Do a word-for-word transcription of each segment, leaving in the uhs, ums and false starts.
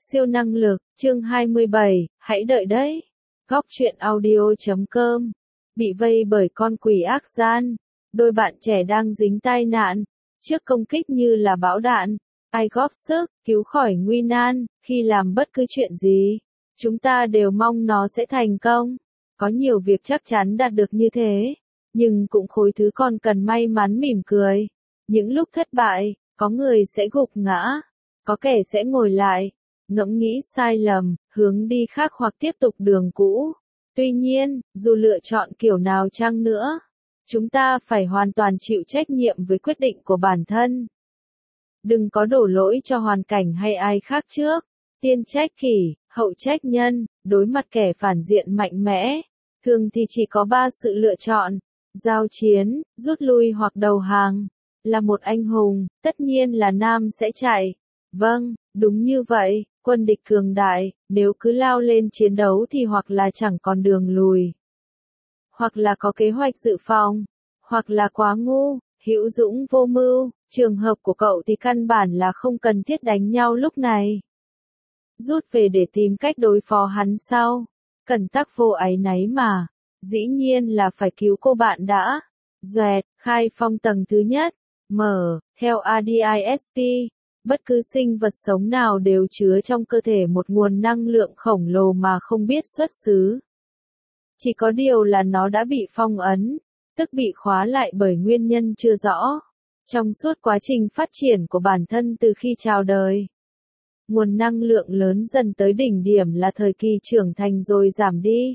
Siêu năng lực, chương hai mươi bảy, hãy đợi đấy. Góc truyện audio chấm com. Bị vây bởi con quỷ ác gian. Đôi bạn trẻ đang dính tai nạn. Trước công kích như là bão đạn. Ai góp sức, cứu khỏi nguy nan, khi làm bất cứ chuyện gì. Chúng ta đều mong nó sẽ thành công. Có nhiều việc chắc chắn đạt được như thế. Nhưng cũng khối thứ còn cần may mắn mỉm cười. Những lúc thất bại, có người sẽ gục ngã. Có kẻ sẽ ngồi lại. Ngẫm nghĩ sai lầm, hướng đi khác hoặc tiếp tục đường cũ. Tuy nhiên, dù lựa chọn kiểu nào chăng nữa, chúng ta phải hoàn toàn chịu trách nhiệm với quyết định của bản thân. Đừng có đổ lỗi cho hoàn cảnh hay ai khác trước. Tiên trách kỷ, hậu trách nhân, đối mặt kẻ phản diện mạnh mẽ. Thường thì chỉ có ba sự lựa chọn: giao chiến, rút lui hoặc đầu hàng. Là một anh hùng, tất nhiên là Nam sẽ chạy. Vâng, đúng như vậy. Quân địch cường đại, nếu cứ lao lên chiến đấu thì hoặc là chẳng còn đường lùi, hoặc là có kế hoạch dự phòng, hoặc là quá ngu, hữu dũng vô mưu. Trường hợp của cậu thì căn bản là không cần thiết đánh nhau lúc này. Rút về để tìm cách đối phó hắn sau. Cần tắc vô áy náy mà. Dĩ nhiên là phải cứu cô bạn đã. Doẹt, khai phong tầng thứ nhất. Mở, theo a đê i ét pê. Bất cứ sinh vật sống nào đều chứa trong cơ thể một nguồn năng lượng khổng lồ mà không biết xuất xứ. Chỉ có điều là nó đã bị phong ấn, tức bị khóa lại bởi nguyên nhân chưa rõ. Trong suốt quá trình phát triển của bản thân từ khi chào đời, nguồn năng lượng lớn dần tới đỉnh điểm là thời kỳ trưởng thành rồi giảm đi.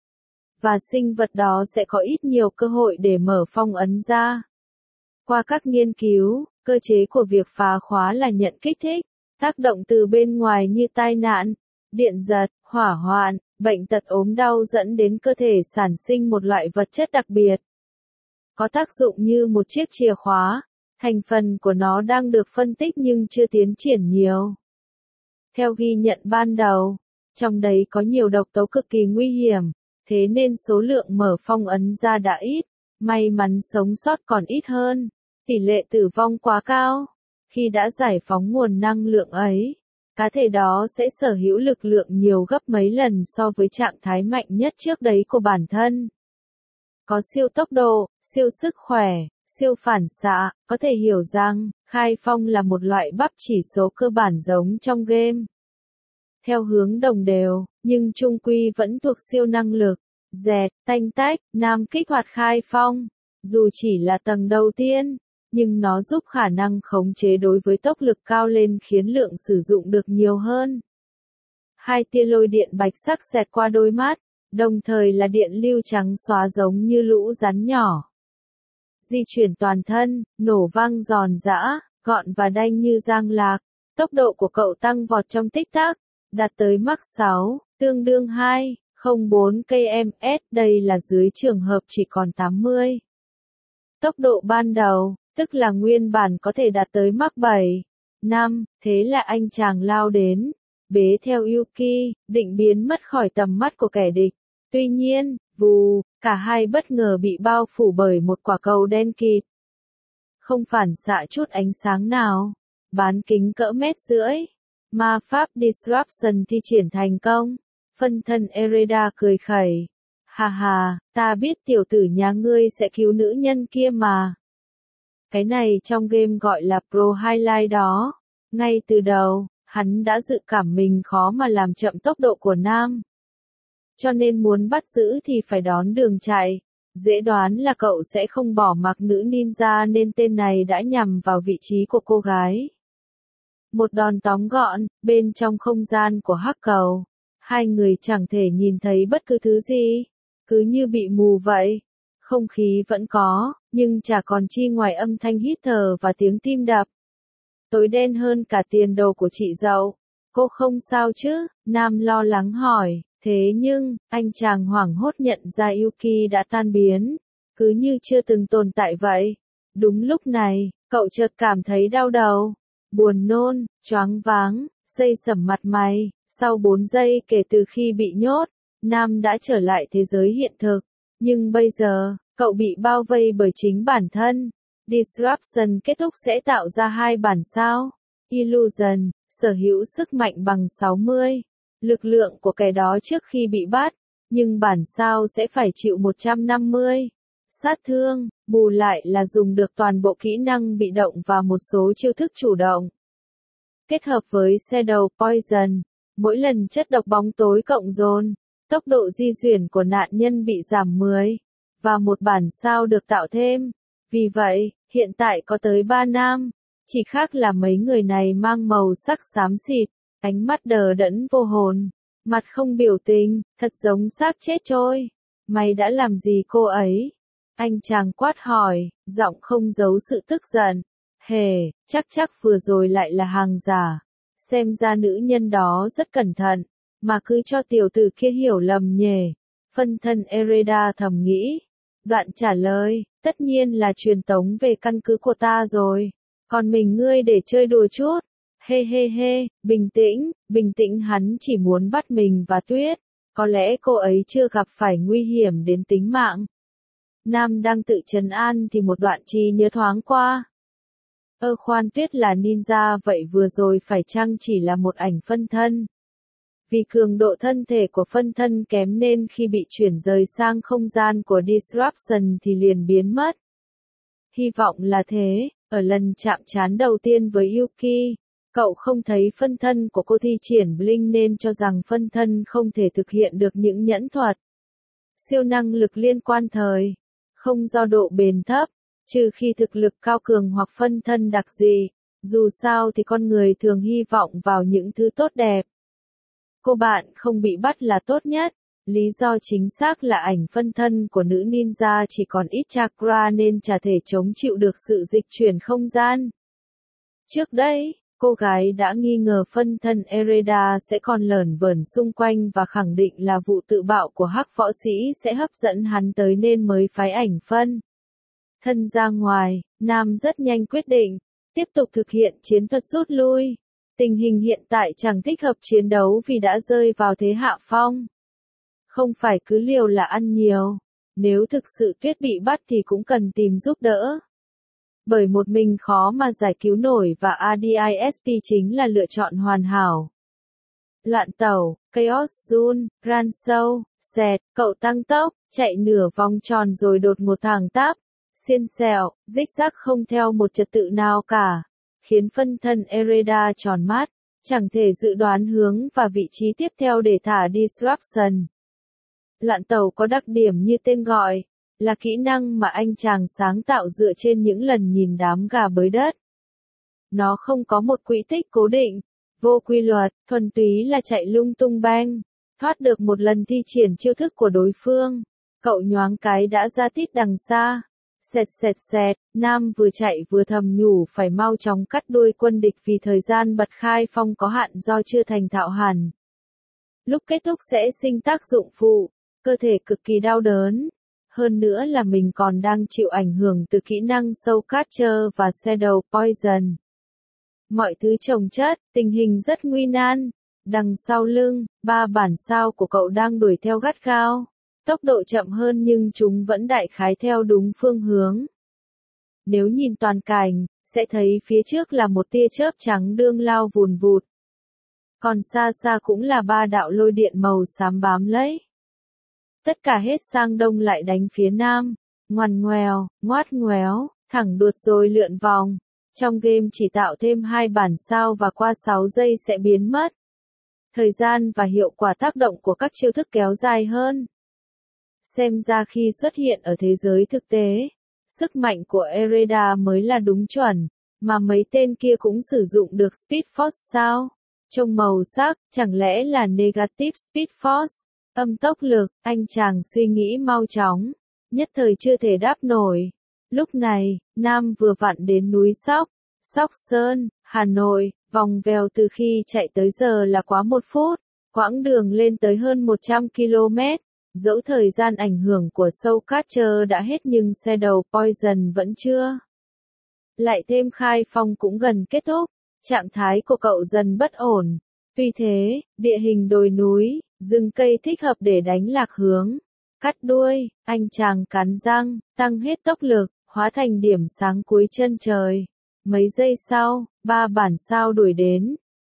Và sinh vật đó sẽ có ít nhiều cơ hội để mở phong ấn ra. Qua các nghiên cứu, cơ chế của việc phá khóa là nhận kích thích, tác động từ bên ngoài như tai nạn, điện giật, hỏa hoạn, bệnh tật ốm đau dẫn đến cơ thể sản sinh một loại vật chất đặc biệt. Có tác dụng như một chiếc chìa khóa, thành phần của nó đang được phân tích nhưng chưa tiến triển nhiều. Theo ghi nhận ban đầu, trong đấy có nhiều độc tố cực kỳ nguy hiểm, thế nên số lượng mở phong ấn ra đã ít, may mắn sống sót còn ít hơn. Tỷ lệ tử vong quá cao. Khi đã giải phóng nguồn năng lượng ấy, cá thể đó sẽ sở hữu lực lượng nhiều gấp mấy lần so với trạng thái mạnh nhất trước đấy của bản thân. Có siêu tốc độ, siêu sức khỏe, siêu phản xạ, có thể hiểu rằng, khai phong là một loại bắp chỉ số cơ bản giống trong game. Theo hướng đồng đều, nhưng chung quy vẫn thuộc siêu năng lực. Dẹt, tanh tách, Nam kích hoạt khai phong. Dù chỉ là tầng đầu tiên, nhưng nó giúp khả năng khống chế đối với tốc lực cao lên khiến lượng sử dụng được nhiều hơn. Hai tia lôi điện bạch sắc xẹt qua đôi mắt, đồng thời là điện lưu trắng xóa giống như lũ rắn nhỏ. Di chuyển toàn thân, nổ vang giòn giã, gọn và đanh như giang lạc. Tốc độ của cậu tăng vọt trong tích tắc, đạt tới Mach sáu, tương đương hai phẩy không bốn ki lô mét trên giờ, đây là dưới trường hợp chỉ còn tám mươi. Tốc độ ban đầu, tức là nguyên bản có thể đạt tới Mach bảy, năm, thế là anh chàng lao đến, bế theo Yuki, định biến mất khỏi tầm mắt của kẻ địch. Tuy nhiên, vù, cả hai bất ngờ bị bao phủ bởi một quả cầu đen kịt. Không phản xạ chút ánh sáng nào, bán kính cỡ mét rưỡi. Ma pháp Disruption thi triển thành công. Phân thân Ereda cười khẩy. Hà hà, ta biết tiểu tử nhà ngươi sẽ cứu nữ nhân kia mà. Cái này trong game gọi là Pro Highlight đó. Ngay từ đầu, hắn đã dự cảm mình khó mà làm chậm tốc độ của Nam. Cho nên muốn bắt giữ thì phải đón đường chạy. Dễ đoán là cậu sẽ không bỏ mặc nữ ninja nên tên này đã nhằm vào vị trí của cô gái. Một đòn tóm gọn, bên trong không gian của hắc cầu. Hai người chẳng thể nhìn thấy bất cứ thứ gì. Cứ như bị mù vậy. Không khí vẫn có, nhưng chả còn chi ngoài âm thanh hít thở và tiếng tim đập. Tối đen hơn cả tiền đồ của chị dâu. Cô không sao chứ? Nam lo lắng hỏi. Thế nhưng, anh chàng hoảng hốt nhận ra Yuki đã tan biến. Cứ như chưa từng tồn tại vậy. Đúng lúc này, cậu chợt cảm thấy đau đầu, buồn nôn, choáng váng, xây sẩm mặt mày. Sau bốn giây kể từ khi bị nhốt, Nam đã trở lại thế giới hiện thực. Nhưng bây giờ, cậu bị bao vây bởi chính bản thân. Disruption kết thúc sẽ tạo ra hai bản sao. Illusion, sở hữu sức mạnh bằng sáu mươi, lực lượng của kẻ đó trước khi bị bắt, nhưng bản sao sẽ phải chịu một trăm năm mươi. Sát thương, bù lại là dùng được toàn bộ kỹ năng bị động và một số chiêu thức chủ động. Kết hợp với Shadow Poison, mỗi lần chất độc bóng tối cộng dồn, tốc độ di chuyển của nạn nhân bị giảm mười, và một bản sao được tạo thêm. Vì vậy, hiện tại có tới ba nam, chỉ khác là mấy người này mang màu sắc xám xịt, ánh mắt đờ đẫn vô hồn, mặt không biểu tình, thật giống xác chết trôi. Mày đã làm gì cô ấy? Anh chàng quát hỏi, giọng không giấu sự tức giận. Hề, chắc chắc vừa rồi lại là hàng giả. Xem ra nữ nhân đó rất cẩn thận, mà cứ cho tiểu tử kia hiểu lầm nhề. Phân thân Ereda thầm nghĩ. Đoạn trả lời, tất nhiên là truyền tống về căn cứ của ta rồi. Còn mình ngươi để chơi đùa chút. Hê hê hê, bình tĩnh, bình tĩnh, hắn chỉ muốn bắt mình và Tuyết. Có lẽ cô ấy chưa gặp phải nguy hiểm đến tính mạng. Nam đang tự trấn an thì một đoạn trí nhớ thoáng qua. Ơ khoan, Tuyết là ninja, vậy vừa rồi phải chăng chỉ là một ảnh phân thân? Vì cường độ thân thể của phân thân kém nên khi bị chuyển rời sang không gian của Disruption thì liền biến mất. Hy vọng là thế, ở lần chạm trán đầu tiên với Yuki, cậu không thấy phân thân của cô thi triển Blink nên cho rằng phân thân không thể thực hiện được những nhẫn thuật. Siêu năng lực liên quan thời, không do độ bền thấp, trừ khi thực lực cao cường hoặc phân thân đặc dị, dù sao thì con người thường hy vọng vào những thứ tốt đẹp. Cô bạn không bị bắt là tốt nhất, lý do chính xác là ảnh phân thân của nữ ninja chỉ còn ít chakra nên chả thể chống chịu được sự dịch chuyển không gian. Trước đây, cô gái đã nghi ngờ phân thân Ereda sẽ còn lởn vởn xung quanh và khẳng định là vụ tự bạo của hắc võ sĩ sẽ hấp dẫn hắn tới nên mới phái ảnh phân thân ra ngoài. Nam rất nhanh quyết định, tiếp tục thực hiện chiến thuật rút lui. Tình hình hiện tại chẳng thích hợp chiến đấu vì đã rơi vào thế hạ phong. Không phải cứ liều là ăn nhiều, nếu thực sự Tuyết bị bắt thì cũng cần tìm giúp đỡ. Bởi một mình khó mà giải cứu nổi và a đê i ét pê chính là lựa chọn hoàn hảo. Loạn tẩu, Chaos Zone, Run Show, Xẹt, cậu tăng tốc, chạy nửa vòng tròn rồi đột ngột thẳng tắp, xiên xẹo, zigzag không theo một trật tự nào cả, khiến phân thân Ereda tròn mắt, chẳng thể dự đoán hướng và vị trí tiếp theo để thả Disruption. Loạn tẩu có đặc điểm như tên gọi, là kỹ năng mà anh chàng sáng tạo dựa trên những lần nhìn đám gà bới đất. Nó không có một quỹ tích cố định, vô quy luật, thuần túy là chạy lung tung bang, thoát được một lần thi triển chiêu thức của đối phương. Cậu nhoáng cái đã ra tít đằng xa. Xẹt xẹt xẹt, Nam vừa chạy vừa thầm nhủ phải mau chóng cắt đuôi quân địch vì thời gian bật khai phong có hạn do chưa thành thạo hẳn. Lúc kết thúc sẽ sinh tác dụng phụ, cơ thể cực kỳ đau đớn. Hơn nữa là mình còn đang chịu ảnh hưởng từ kỹ năng Soul Catcher và Shadow Poison. Mọi thứ chồng chất, tình hình rất nguy nan. Đằng sau lưng, ba bản sao của cậu đang đuổi theo gắt gao. Tốc độ chậm hơn nhưng chúng vẫn đại khái theo đúng phương hướng. Nếu nhìn toàn cảnh, sẽ thấy phía trước là một tia chớp trắng đương lao vùn vụt. Còn xa xa cũng là ba đạo lôi điện màu xám bám lấy. Tất cả hết sang đông lại đánh phía nam, ngoằn ngoèo, ngoát ngoéo, thẳng đuột rồi lượn vòng. Trong game chỉ tạo thêm hai bản sao và qua sáu giây sẽ biến mất. Thời gian và hiệu quả tác động của các chiêu thức kéo dài hơn. Xem ra khi xuất hiện ở thế giới thực tế, sức mạnh của Ereda mới là đúng chuẩn, mà mấy tên kia cũng sử dụng được Speed Force sao? Trông màu sắc, chẳng lẽ là Negative Speed Force? Âm tốc lực, anh chàng suy nghĩ mau chóng, nhất thời chưa thể đáp nổi. Lúc này, Nam vừa vặn đến núi Sóc, Sóc Sơn, Hà Nội, vòng vèo từ khi chạy tới giờ là quá một phút, quãng đường lên tới hơn một trăm ki lô mét. Dẫu thời gian ảnh hưởng của Soul Catcher đã hết nhưng Shadow Poison vẫn chưa. Lại thêm khai phong cũng gần kết thúc, trạng thái của cậu dần bất ổn. Tuy thế, địa hình đồi núi, rừng cây thích hợp để đánh lạc hướng. Cắt đuôi, anh chàng cắn răng, tăng hết tốc lực, hóa thành điểm sáng cuối chân trời. Mấy giây sau, ba bản sao đuổi đến.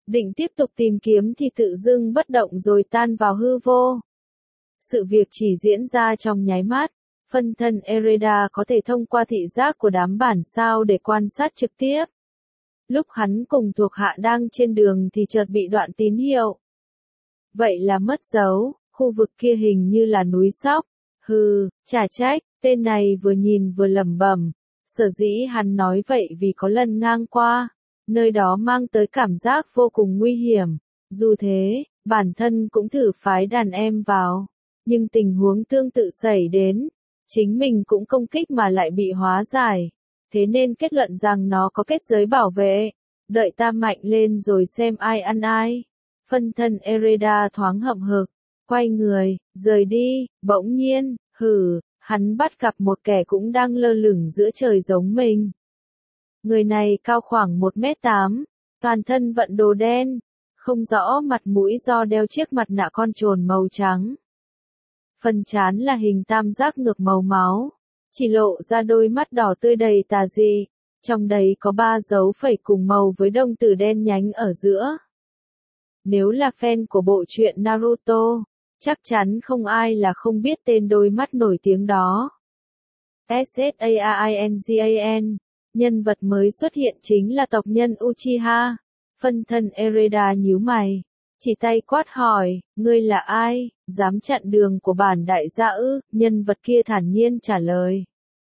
Định tiếp tục tìm kiếm thì tự dưng bất động rồi tan vào hư vô. Sự việc chỉ diễn ra trong nháy mắt. Phân thân Ereda có thể thông qua thị giác của đám bản sao để quan sát trực tiếp. Lúc hắn cùng thuộc hạ đang trên đường thì chợt bị đoạn tín hiệu. Vậy là mất dấu, khu vực kia hình như là núi Sóc. Hừ, chả trách, tên này vừa nhìn vừa lẩm bẩm. Sở dĩ hắn nói vậy vì có lần ngang qua, nơi đó mang tới cảm giác vô cùng nguy hiểm. Dù thế, bản thân cũng thử phái đàn em vào. Nhưng tình huống tương tự xảy đến. Chính mình cũng công kích mà lại bị hóa giải. Thế nên kết luận rằng nó có kết giới bảo vệ. Đợi ta mạnh lên rồi xem ai ăn ai. Phân thân Ereda thoáng hậm hực. Quay người, rời đi, bỗng nhiên, hừ, hắn bắt gặp một kẻ cũng đang lơ lửng giữa trời giống mình. Người này cao khoảng một mét tám, toàn thân vận đồ đen, không rõ mặt mũi do đeo chiếc mặt nạ con trồn màu trắng. Phần trán là hình tam giác ngược màu máu, chỉ lộ ra đôi mắt đỏ tươi đầy tà dị, trong đấy có ba dấu phẩy cùng màu với đồng tử đen nhánh ở giữa. Nếu là fan của bộ truyện Naruto, chắc chắn không ai là không biết tên đôi mắt nổi tiếng đó. Sasagin, nhân vật mới xuất hiện chính là tộc nhân Uchiha. Phân thân Ereda nhíu mày, chỉ tay quát hỏi, ngươi là ai, dám chặn đường của bản đại gia ư? Nhân vật kia thản nhiên trả lời.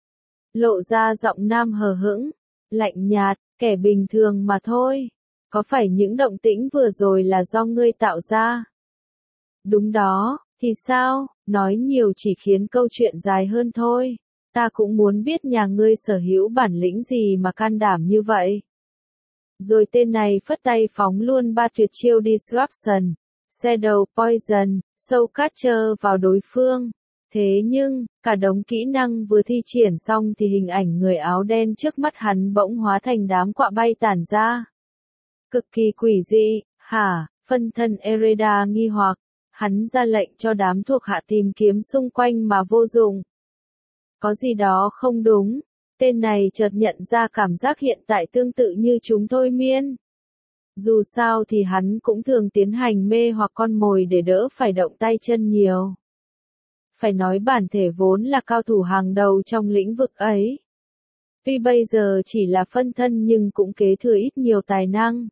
Lộ ra giọng nam hờ hững, lạnh nhạt, kẻ bình thường mà thôi. Có phải những động tĩnh vừa rồi là do ngươi tạo ra? Đúng đó, thì sao, nói nhiều chỉ khiến câu chuyện dài hơn thôi. Ta cũng muốn biết nhà ngươi sở hữu bản lĩnh gì mà can đảm như vậy. Rồi tên này phất tay phóng luôn ba tuyệt chiêu Disruption, Shadow Poison, Soul Catcher vào đối phương. Thế nhưng, cả đống kỹ năng vừa thi triển xong thì hình ảnh người áo đen trước mắt hắn bỗng hóa thành đám quạ bay tản ra. Cực kỳ quỷ dị, hả? Phân thân Ereda nghi hoặc, hắn ra lệnh cho đám thuộc hạ tìm kiếm xung quanh mà vô dụng. Có gì đó không đúng, tên này chợt nhận ra cảm giác hiện tại tương tự như chúng thôi miên. Dù sao thì hắn cũng thường tiến hành mê hoặc con mồi để đỡ phải động tay chân nhiều. Phải nói bản thể vốn là cao thủ hàng đầu trong lĩnh vực ấy. Tuy bây giờ chỉ là phân thân nhưng cũng kế thừa ít nhiều tài năng.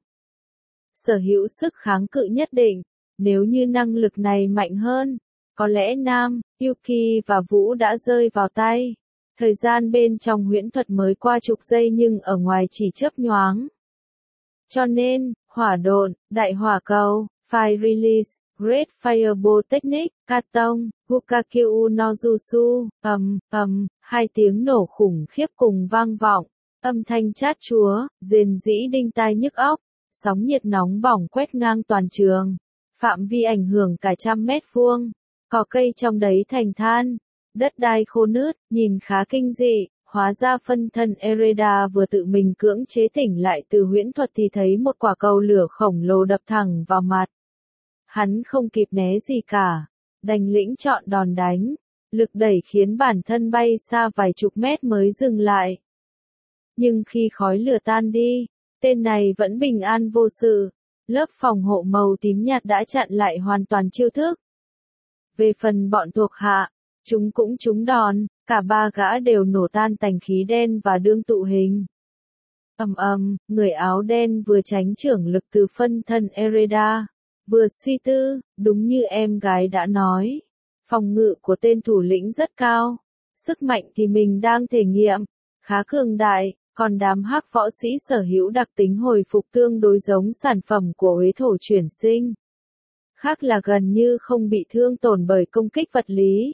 Sở hữu sức kháng cự nhất định, nếu như năng lực này mạnh hơn, có lẽ Nam, Yuki và Vũ đã rơi vào tay. Thời gian bên trong huyễn thuật mới qua chục giây nhưng ở ngoài chỉ chớp nhoáng. Cho nên, hỏa độn, đại hỏa cầu, Fire Release, Great Fireball Technique, Katon, Gukakyu no Jutsu, ầm, ầm, hai tiếng nổ khủng khiếp cùng vang vọng, âm thanh chát chúa, rền rĩ đinh tai nhức óc, sóng nhiệt nóng bỏng quét ngang toàn trường, phạm vi ảnh hưởng cả trăm mét vuông, cỏ cây trong đấy thành than, đất đai khô nứt, nhìn khá kinh dị. Hóa ra phân thân Ereda vừa tự mình cưỡng chế tỉnh lại từ huyễn thuật thì thấy một quả cầu lửa khổng lồ đập thẳng vào mặt. Hắn không kịp né gì cả, đành lĩnh chọn đòn đánh, lực đẩy khiến bản thân bay xa vài chục mét mới dừng lại. Nhưng khi khói lửa tan đi, tên này vẫn bình an vô sự, lớp phòng hộ màu tím nhạt đã chặn lại hoàn toàn chiêu thức. Về phần bọn thuộc hạ, chúng cũng trúng đòn, cả ba gã đều nổ tan tành khí đen và đương tụ hình. Ầm ầm, người áo đen vừa tránh chưởng lực từ phân thân Ereda, vừa suy tư, đúng như em gái đã nói, phòng ngự của tên thủ lĩnh rất cao, sức mạnh thì mình đang thể nghiệm, khá cường đại, còn đám hắc võ sĩ sở hữu đặc tính hồi phục tương đối giống sản phẩm của huế thổ chuyển sinh. Khác là gần như không bị thương tổn bởi công kích vật lý.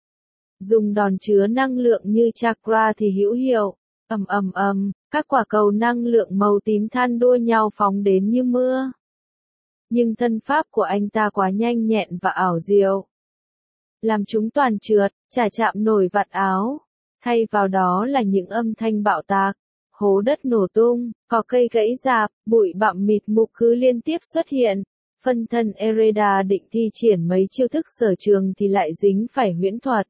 Dùng đòn chứa năng lượng như chakra thì hữu hiệu. Ầm ầm ầm, các quả cầu năng lượng màu tím than đua nhau phóng đến như mưa. Nhưng thân pháp của anh ta quá nhanh nhẹn và ảo diệu, làm chúng toàn trượt, chả chạm nổi vạt áo. Thay vào đó là những âm thanh bạo tạc, hố đất nổ tung, cỏ cây gãy rạp, bụi bặm mịt mù cứ liên tiếp xuất hiện. Phân thân Ereda định thi triển mấy chiêu thức sở trường thì lại dính phải huyễn thuật.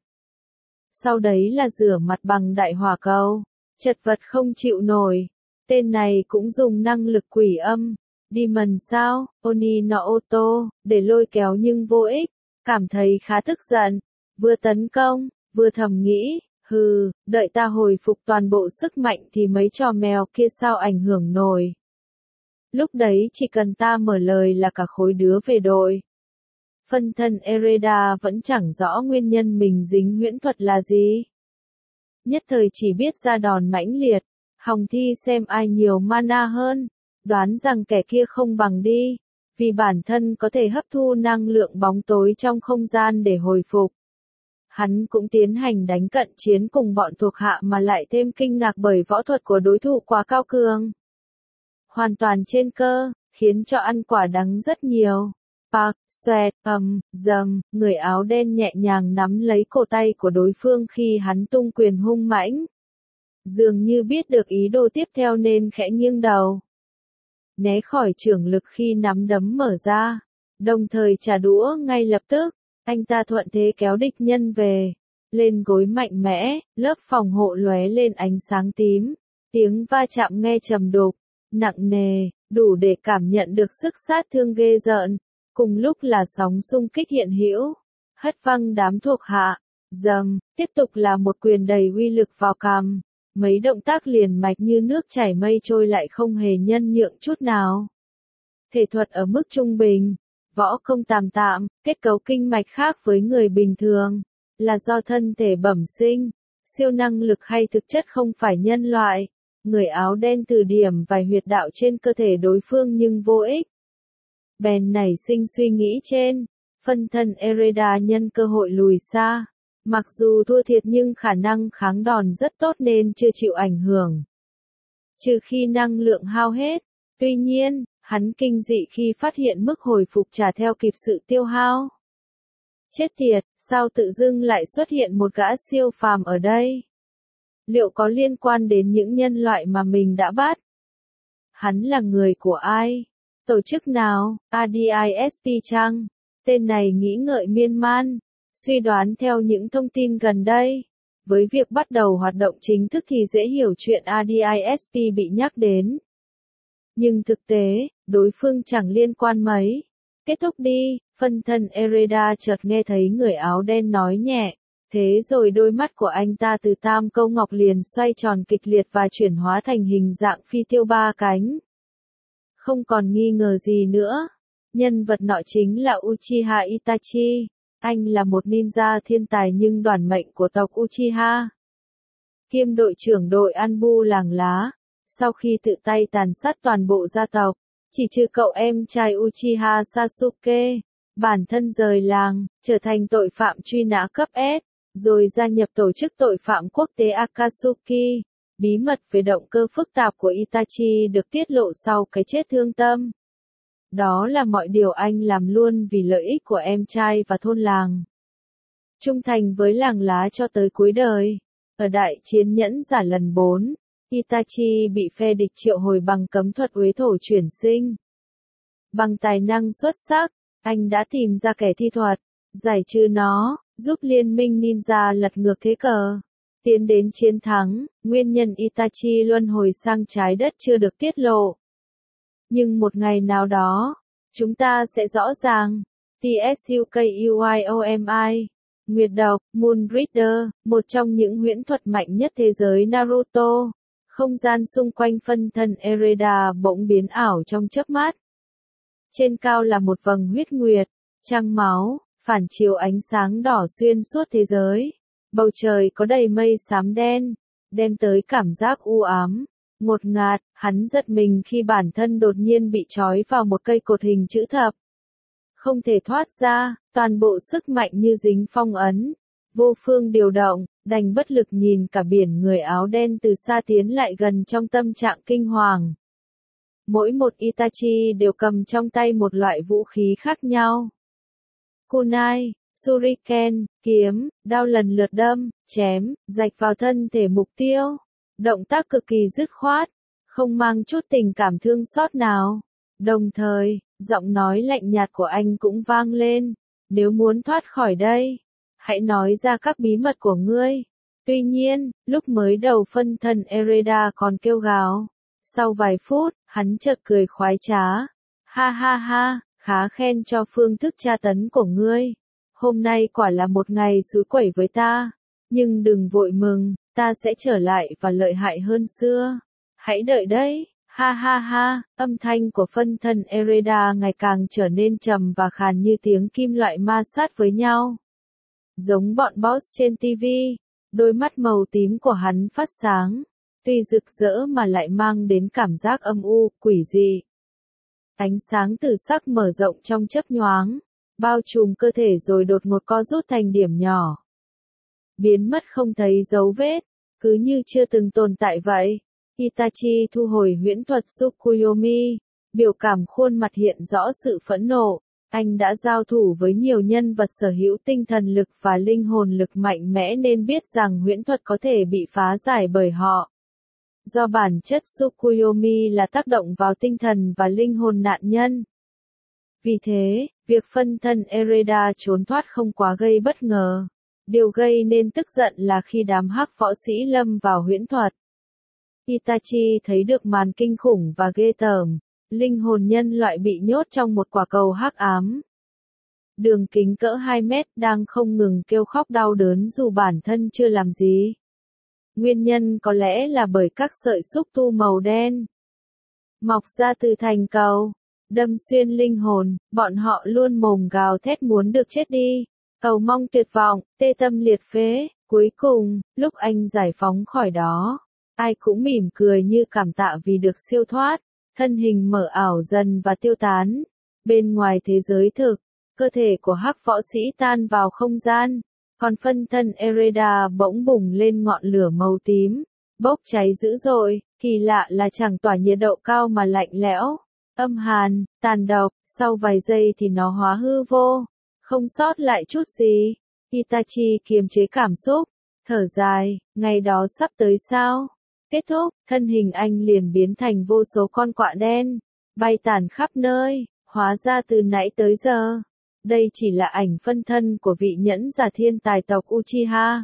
Sau đấy là rửa mặt bằng đại hỏa cầu, chật vật không chịu nổi. Tên này cũng dùng năng lực quỷ âm, Demon sao, Oni no Oto, để lôi kéo nhưng vô ích, cảm thấy khá tức giận, vừa tấn công, vừa thầm nghĩ, hừ, đợi ta hồi phục toàn bộ sức mạnh thì mấy trò mèo kia sao ảnh hưởng nổi. Lúc đấy chỉ cần ta mở lời là cả khối đứa về đội. Phân thân Ereda vẫn chẳng rõ nguyên nhân mình dính huyễn thuật là gì. Nhất thời chỉ biết ra đòn mãnh liệt, hòng thi xem ai nhiều mana hơn, đoán rằng kẻ kia không bằng đi, vì bản thân có thể hấp thu năng lượng bóng tối trong không gian để hồi phục. Hắn cũng tiến hành đánh cận chiến cùng bọn thuộc hạ mà lại thêm kinh ngạc bởi võ thuật của đối thủ quá cao cường. Hoàn toàn trên cơ, khiến cho ăn quả đắng rất nhiều. Park, xoẹt, ầm, dầm, người áo đen nhẹ nhàng nắm lấy cổ tay của đối phương khi hắn tung quyền hung mãnh. Dường như biết được ý đồ tiếp theo nên khẽ nghiêng đầu. Né khỏi chưởng lực khi nắm đấm mở ra, đồng thời trả đũa ngay lập tức, anh ta thuận thế kéo địch nhân về, lên gối mạnh mẽ, lớp phòng hộ lóe lên ánh sáng tím, tiếng va chạm nghe trầm đục, nặng nề, đủ để cảm nhận được sức sát thương ghê rợn, cùng lúc là sóng xung kích hiện hữu, hất văng đám thuộc hạ, dầm, tiếp tục là một quyền đầy uy lực vào cằm. Mấy động tác liền mạch như nước chảy mây trôi lại không hề nhân nhượng chút nào. Thể thuật ở mức trung bình, võ công tạm tạm, kết cấu kinh mạch khác với người bình thường, là do thân thể bẩm sinh, siêu năng lực hay thực chất không phải nhân loại. Người áo đen từ điểm vài huyệt đạo trên cơ thể đối phương nhưng vô ích. Bèn nảy sinh suy nghĩ trên, phân thân Ereda nhân cơ hội lùi xa. Mặc dù thua thiệt nhưng khả năng kháng đòn rất tốt nên chưa chịu ảnh hưởng. Trừ khi năng lượng hao hết. Tuy nhiên, hắn kinh dị khi phát hiện mức hồi phục trả theo kịp sự tiêu hao. Chết tiệt, sao tự dưng lại xuất hiện một gã siêu phàm ở đây? Liệu có liên quan đến những nhân loại mà mình đã bắt? Hắn là người của ai? Tổ chức nào? a đê i ét pê chăng? Tên này nghĩ ngợi miên man. Suy đoán theo những thông tin gần đây, với việc bắt đầu hoạt động chính thức thì dễ hiểu chuyện a đê i ét pê bị nhắc đến. Nhưng thực tế, đối phương chẳng liên quan mấy. Kết thúc đi, phân thân Ereda chợt nghe thấy người áo đen nói nhẹ, thế rồi đôi mắt của anh ta từ tam câu ngọc liền xoay tròn kịch liệt và chuyển hóa thành hình dạng phi tiêu ba cánh. Không còn nghi ngờ gì nữa, nhân vật nọ chính là Uchiha Itachi. Anh là một ninja thiên tài nhưng đoản mệnh của tộc Uchiha. Kiêm đội trưởng đội Anbu làng lá. Sau khi tự tay tàn sát toàn bộ gia tộc, chỉ trừ cậu em trai Uchiha Sasuke, bản thân rời làng, trở thành tội phạm truy nã cấp S, rồi gia nhập tổ chức tội phạm quốc tế Akatsuki. Bí mật về động cơ phức tạp của Itachi được tiết lộ sau cái chết thương tâm. Đó là mọi điều anh làm luôn vì lợi ích của em trai và thôn làng. Trung thành với làng lá cho tới cuối đời. Ở đại chiến nhẫn giả lần bốn, Itachi bị phe địch triệu hồi bằng cấm thuật uế thổ chuyển sinh. Bằng tài năng xuất sắc, anh đã tìm ra kẻ thi thuật, giải trừ nó, giúp liên minh ninja lật ngược thế cờ. Tiến đến chiến thắng, nguyên nhân Itachi luân hồi sang trái đất chưa được tiết lộ. Nhưng một ngày nào đó, chúng ta sẽ rõ ràng. Tsukuyomi, Nguyệt độc, Moon Rider, một trong những huyễn thuật mạnh nhất thế giới Naruto. Không gian xung quanh phân thân Ereda bỗng biến ảo trong chớp mắt. Trên cao là một vầng huyết nguyệt, trăng máu, phản chiếu ánh sáng đỏ xuyên suốt thế giới. Bầu trời có đầy mây xám đen, đem tới cảm giác u ám. Ngột ngạt, hắn giật mình khi bản thân đột nhiên bị trói vào một cây cột hình chữ thập. Không thể thoát ra, toàn bộ sức mạnh như dính phong ấn. Vô phương điều động, đành bất lực nhìn cả biển người áo đen từ xa tiến lại gần trong tâm trạng kinh hoàng. Mỗi một Itachi đều cầm trong tay một loại vũ khí khác nhau. Kunai, Shuriken, kiếm, đao lần lượt đâm, chém, rạch vào thân thể mục tiêu. Động tác cực kỳ dứt khoát, không mang chút tình cảm thương xót nào. Đồng thời, giọng nói lạnh nhạt của anh cũng vang lên. Nếu muốn thoát khỏi đây, hãy nói ra các bí mật của ngươi. Tuy nhiên, lúc mới đầu phân thân Ereda còn kêu gào. Sau vài phút, hắn chợt cười khoái trá, Ha ha ha, khá khen cho phương thức tra tấn của ngươi. Hôm nay quả là một ngày xúi quẩy với ta. Nhưng đừng vội mừng, ta sẽ trở lại và lợi hại hơn xưa. Hãy đợi đấy. Ha ha ha, âm thanh của phân thân Ereda ngày càng trở nên trầm và khàn như tiếng kim loại ma sát với nhau. Giống bọn boss trên ti vi, đôi mắt màu tím của hắn phát sáng, tuy rực rỡ mà lại mang đến cảm giác âm u, quỷ dị. Ánh sáng tử sắc mở rộng trong chớp nhoáng, bao trùm cơ thể rồi đột ngột co rút thành điểm nhỏ. Biến mất không thấy dấu vết, cứ như chưa từng tồn tại vậy. Itachi thu hồi huyễn thuật Tsukuyomi, biểu cảm khuôn mặt hiện rõ sự phẫn nộ. Anh đã giao thủ với nhiều nhân vật sở hữu tinh thần lực và linh hồn lực mạnh mẽ nên biết rằng huyễn thuật có thể bị phá giải bởi họ. Do bản chất Tsukuyomi là tác động vào tinh thần và linh hồn nạn nhân. Vì thế, việc phân thân Ereda trốn thoát không quá gây bất ngờ. Điều gây nên tức giận là khi đám hắc võ sĩ lâm vào huyễn thuật. Itachi thấy được màn kinh khủng và ghê tởm, linh hồn nhân loại bị nhốt trong một quả cầu hắc ám. Đường kính cỡ hai mét đang không ngừng kêu khóc đau đớn dù bản thân chưa làm gì. Nguyên nhân có lẽ là bởi các sợi xúc tu màu đen mọc ra từ thành cầu, đâm xuyên linh hồn, bọn họ luôn mồm gào thét muốn được chết đi, cầu mong tuyệt vọng, tê tâm liệt phế. Cuối cùng, lúc anh giải phóng khỏi đó, ai cũng mỉm cười như cảm tạ vì được siêu thoát, thân hình mở ảo dần và tiêu tán. Bên ngoài thế giới thực, cơ thể của hắc võ sĩ tan vào không gian, còn phân thân Ereda bỗng bùng lên ngọn lửa màu tím, bốc cháy dữ dội. Kỳ lạ là chẳng tỏa nhiệt độ cao mà lạnh lẽo, âm hàn, tàn độc, sau vài giây thì nó hóa hư vô, không sót lại chút gì. Itachi kiềm chế cảm xúc, thở dài, ngày đó sắp tới sao? Kết thúc, thân hình anh liền biến thành vô số con quạ đen, bay tản khắp nơi, hóa ra từ nãy tới giờ. Đây chỉ là ảnh phân thân của vị nhẫn giả thiên tài tộc Uchiha.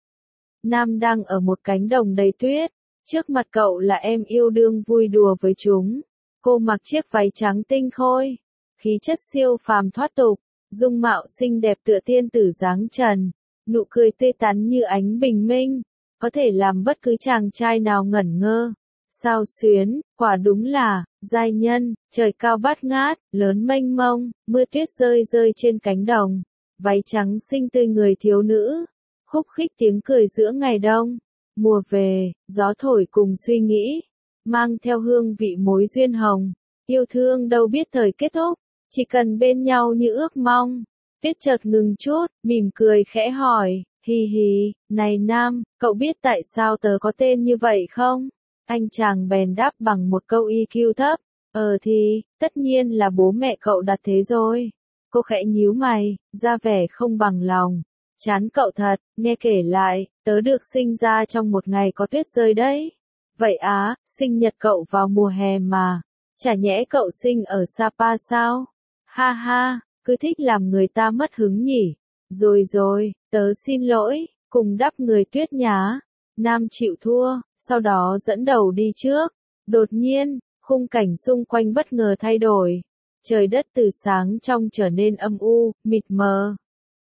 Nam đang ở một cánh đồng đầy tuyết, trước mặt cậu là em yêu đương vui đùa với chúng. Cô mặc chiếc váy trắng tinh khôi, khí chất siêu phàm thoát tục, dung mạo xinh đẹp tựa tiên tử dáng trần, nụ cười tươi tắn như ánh bình minh, có thể làm bất cứ chàng trai nào ngẩn ngơ. Sao xuyến, quả đúng là, giai nhân, trời cao bát ngát, lớn mênh mông, mưa tuyết rơi rơi trên cánh đồng, váy trắng xinh tươi người thiếu nữ, khúc khích tiếng cười giữa ngày đông. Mùa về, gió thổi cùng suy nghĩ, mang theo hương vị mối duyên hồng, yêu thương đâu biết thời kết thúc, chỉ cần bên nhau như ước mong. Tuyết chợt ngừng chút, mỉm cười khẽ hỏi, hì hì, này Nam, cậu biết tại sao tớ có tên như vậy không? Anh chàng bèn đáp bằng một câu i kiu thấp, ờ thì, tất nhiên là bố mẹ cậu đặt thế rồi. Cô khẽ nhíu mày, ra vẻ không bằng lòng. Chán cậu thật, nghe kể lại, tớ được sinh ra trong một ngày có tuyết rơi đấy. Vậy á, sinh nhật cậu vào mùa hè mà, chả nhẽ cậu sinh ở Sapa sao? Ha ha, cứ thích làm người ta mất hứng nhỉ. Rồi rồi, tớ xin lỗi, cùng đắp người tuyết nhá. Nam chịu thua, sau đó dẫn đầu đi trước. Đột nhiên, khung cảnh xung quanh bất ngờ thay đổi. Trời đất từ sáng trong trở nên âm u, mịt mờ.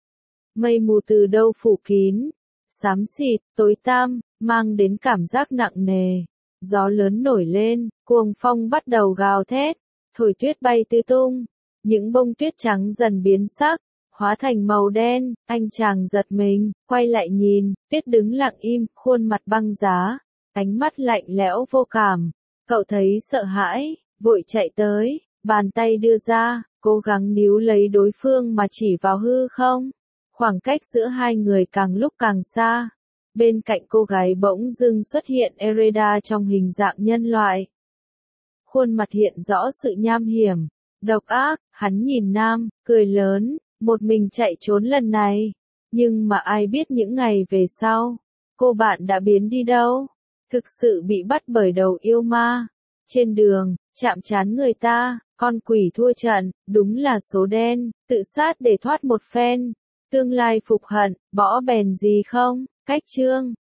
Mây mù từ đâu phủ kín, xám xịt, tối tăm, mang đến cảm giác nặng nề. Gió lớn nổi lên, cuồng phong bắt đầu gào thét, thổi tuyết bay tứ tung. Những bông tuyết trắng dần biến sắc, hóa thành màu đen. Anh chàng giật mình, quay lại nhìn, tuyết đứng lặng im, khuôn mặt băng giá, ánh mắt lạnh lẽo vô cảm. Cậu thấy sợ hãi, vội chạy tới, bàn tay đưa ra, cố gắng níu lấy đối phương mà chỉ vào hư không. Khoảng cách giữa hai người càng lúc càng xa. Bên cạnh cô gái bỗng dưng xuất hiện Ereda trong hình dạng nhân loại. Khuôn mặt hiện rõ sự nham hiểm, độc ác. Hắn nhìn Nam, cười lớn, một mình chạy trốn lần này. Nhưng mà ai biết những ngày về sau, cô bạn đã biến đi đâu? Thực sự bị bắt bởi đầu yêu ma. Trên đường, chạm trán người ta, con quỷ thua trận, đúng là số đen, tự sát để thoát một phen. Tương lai phục hận, bỏ bèn gì không? Cách chương